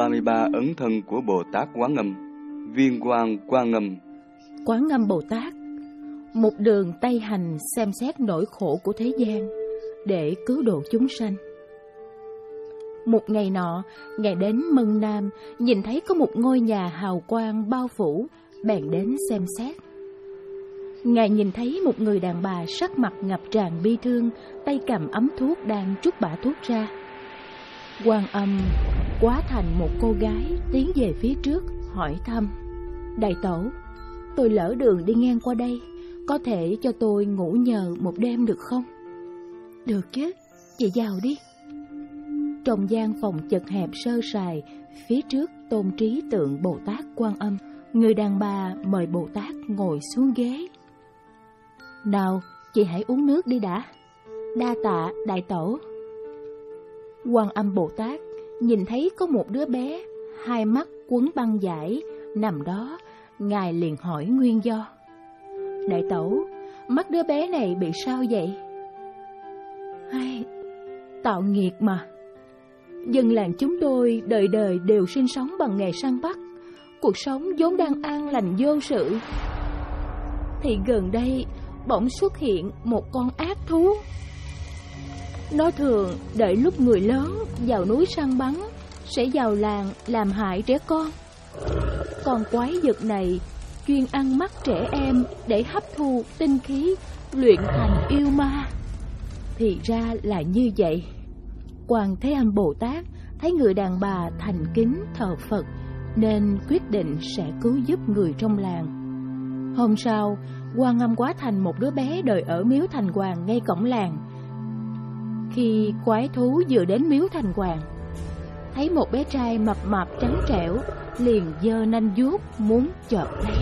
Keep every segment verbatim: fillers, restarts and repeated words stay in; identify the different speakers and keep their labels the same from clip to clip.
Speaker 1: ba mươi ba ấn thân của Bồ Tát Quán Âm, Viên Quang Quan Âm.
Speaker 2: Quán Âm Bồ Tát một đường Tây hành xem xét nỗi khổ của thế gian để cứu độ chúng sanh. Một ngày nọ, Ngài đến Mân Nam, nhìn thấy có một ngôi nhà hào quang bao phủ, bèn đến xem xét. Ngài nhìn thấy một người đàn bà sắc mặt ngập tràn bi thương, tay cầm ấm thuốc đang trút bã thuốc ra. Quan Âm hóa thành một cô gái tiến về phía trước, hỏi thăm: Đại Tổ, tôi lỡ đường đi ngang qua đây, có thể cho tôi ngủ nhờ một đêm được không? Được chứ, chị vào đi. Trong gian phòng chật hẹp sơ sài, phía trước tôn trí tượng Bồ Tát Quan Âm. Người đàn bà mời Bồ Tát ngồi xuống ghế. Nào, chị hãy uống nước đi đã. Đa tạ Đại Tổ. Quan Âm Bồ Tát nhìn thấy có một đứa bé, hai mắt quấn băng vải nằm đó. Ngài liền hỏi nguyên do. Đại Tổ, mắt đứa bé này bị sao vậy? Hay, tạo nghiệt mà. Dân làng chúng tôi đời đời đều sinh sống bằng nghề săn bắt, cuộc sống vốn đang an lành vô sự, thì gần đây bỗng xuất hiện một con ác thú. Nó thường đợi lúc người lớn vào núi săn bắn sẽ vào làng làm hại trẻ con. Con quái vật này chuyên ăn mắt trẻ em để hấp thu tinh khí, luyện thành yêu ma. Thì ra là như vậy. Quan Thế Âm Bồ Tát thấy người đàn bà thành kính thờ Phật nên quyết định sẽ cứu giúp người trong làng. Hôm sau, Quan Âm hóa thành một đứa bé đợi ở miếu Thành Hoàng ngay cổng làng. Khi quái thú vừa đến miếu Thành Hoàng, thấy một bé trai mập mạp trắng trẻo, liền giơ nanh vuốt muốn chộp lấy.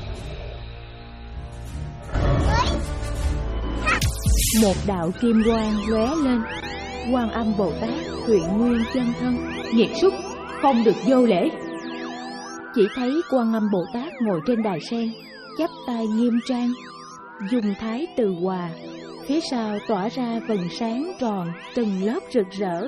Speaker 2: Một đạo kim quang lóe lên. Quan Âm Bồ Tát huyện nguyên chân thân, nghiệt xúc, không được vô lễ. Chỉ thấy Quan Âm Bồ Tát ngồi trên đài sen, chắp tay nghiêm trang, dung thái từ hòa. Phía sau tỏa ra vầng sáng tròn từng lớp rực rỡ,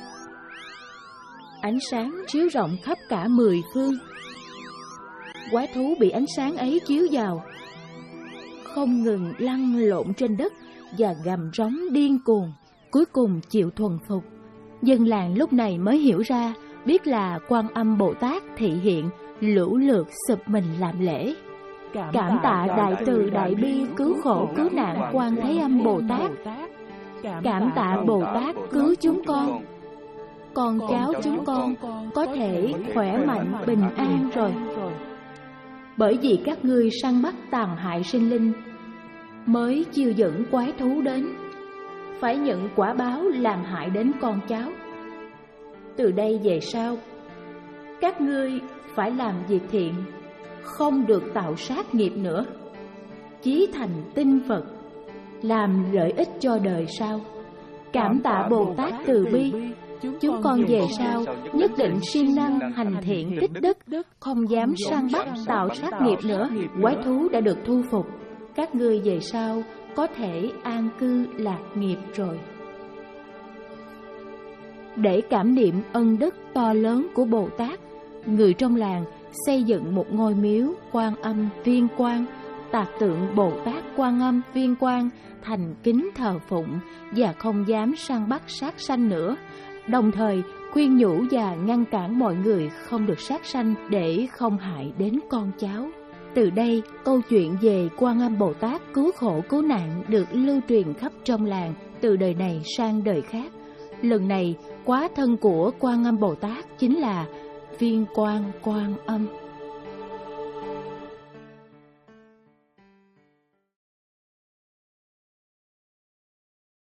Speaker 2: ánh sáng chiếu rộng khắp cả mười phương. Quái thú bị ánh sáng ấy chiếu vào, không ngừng lăn lộn trên đất và gầm rống điên cuồng, cuối cùng chịu thuần phục. Dân làng lúc này mới hiểu ra, biết là Quan Âm Bồ Tát thị hiện, lũ lượt sụp mình làm lễ. Cảm tạ đại từ đại bi cứu khổ cứu nạn Quan Thế Âm Bồ Tát. Cảm tạ Bồ Tát cứu chúng con. Con cháu chúng con có thể khỏe mạnh bình an rồi. Bởi vì các ngươi săn bắt tàn hại sinh linh, mới chiêu dẫn quái thú đến, phải nhận quả báo làm hại đến con cháu. Từ đây về sau, các ngươi phải làm việc thiện, không được tạo sát nghiệp nữa, chí thành tinh Phật, làm lợi ích cho đời sau. Cảm tạ Bồ Tát từ bi, chúng con về sau nhất định siêng năng hành thiện tích đức, không dám săn bắt tạo sát nghiệp nữa. Quái thú đã được thu phục, các ngươi về sau có thể an cư lạc nghiệp rồi. Để cảm niệm ân đức to lớn của Bồ Tát, người trong làng xây dựng một ngôi miếu Quan Âm Viên Quang, tạc tượng Bồ Tát Quan Âm Viên Quang, thành kính thờ phụng và không dám săn bắt sát sanh nữa, đồng thời khuyên nhủ và ngăn cản mọi người không được sát sanh để không hại đến con cháu. Từ đây, câu chuyện về Quan Âm Bồ Tát cứu khổ cứu nạn được lưu truyền khắp trong làng, từ đời này sang đời khác. Lần này, quá thân của Quan Âm Bồ Tát chính là Viên Quang Quan Âm.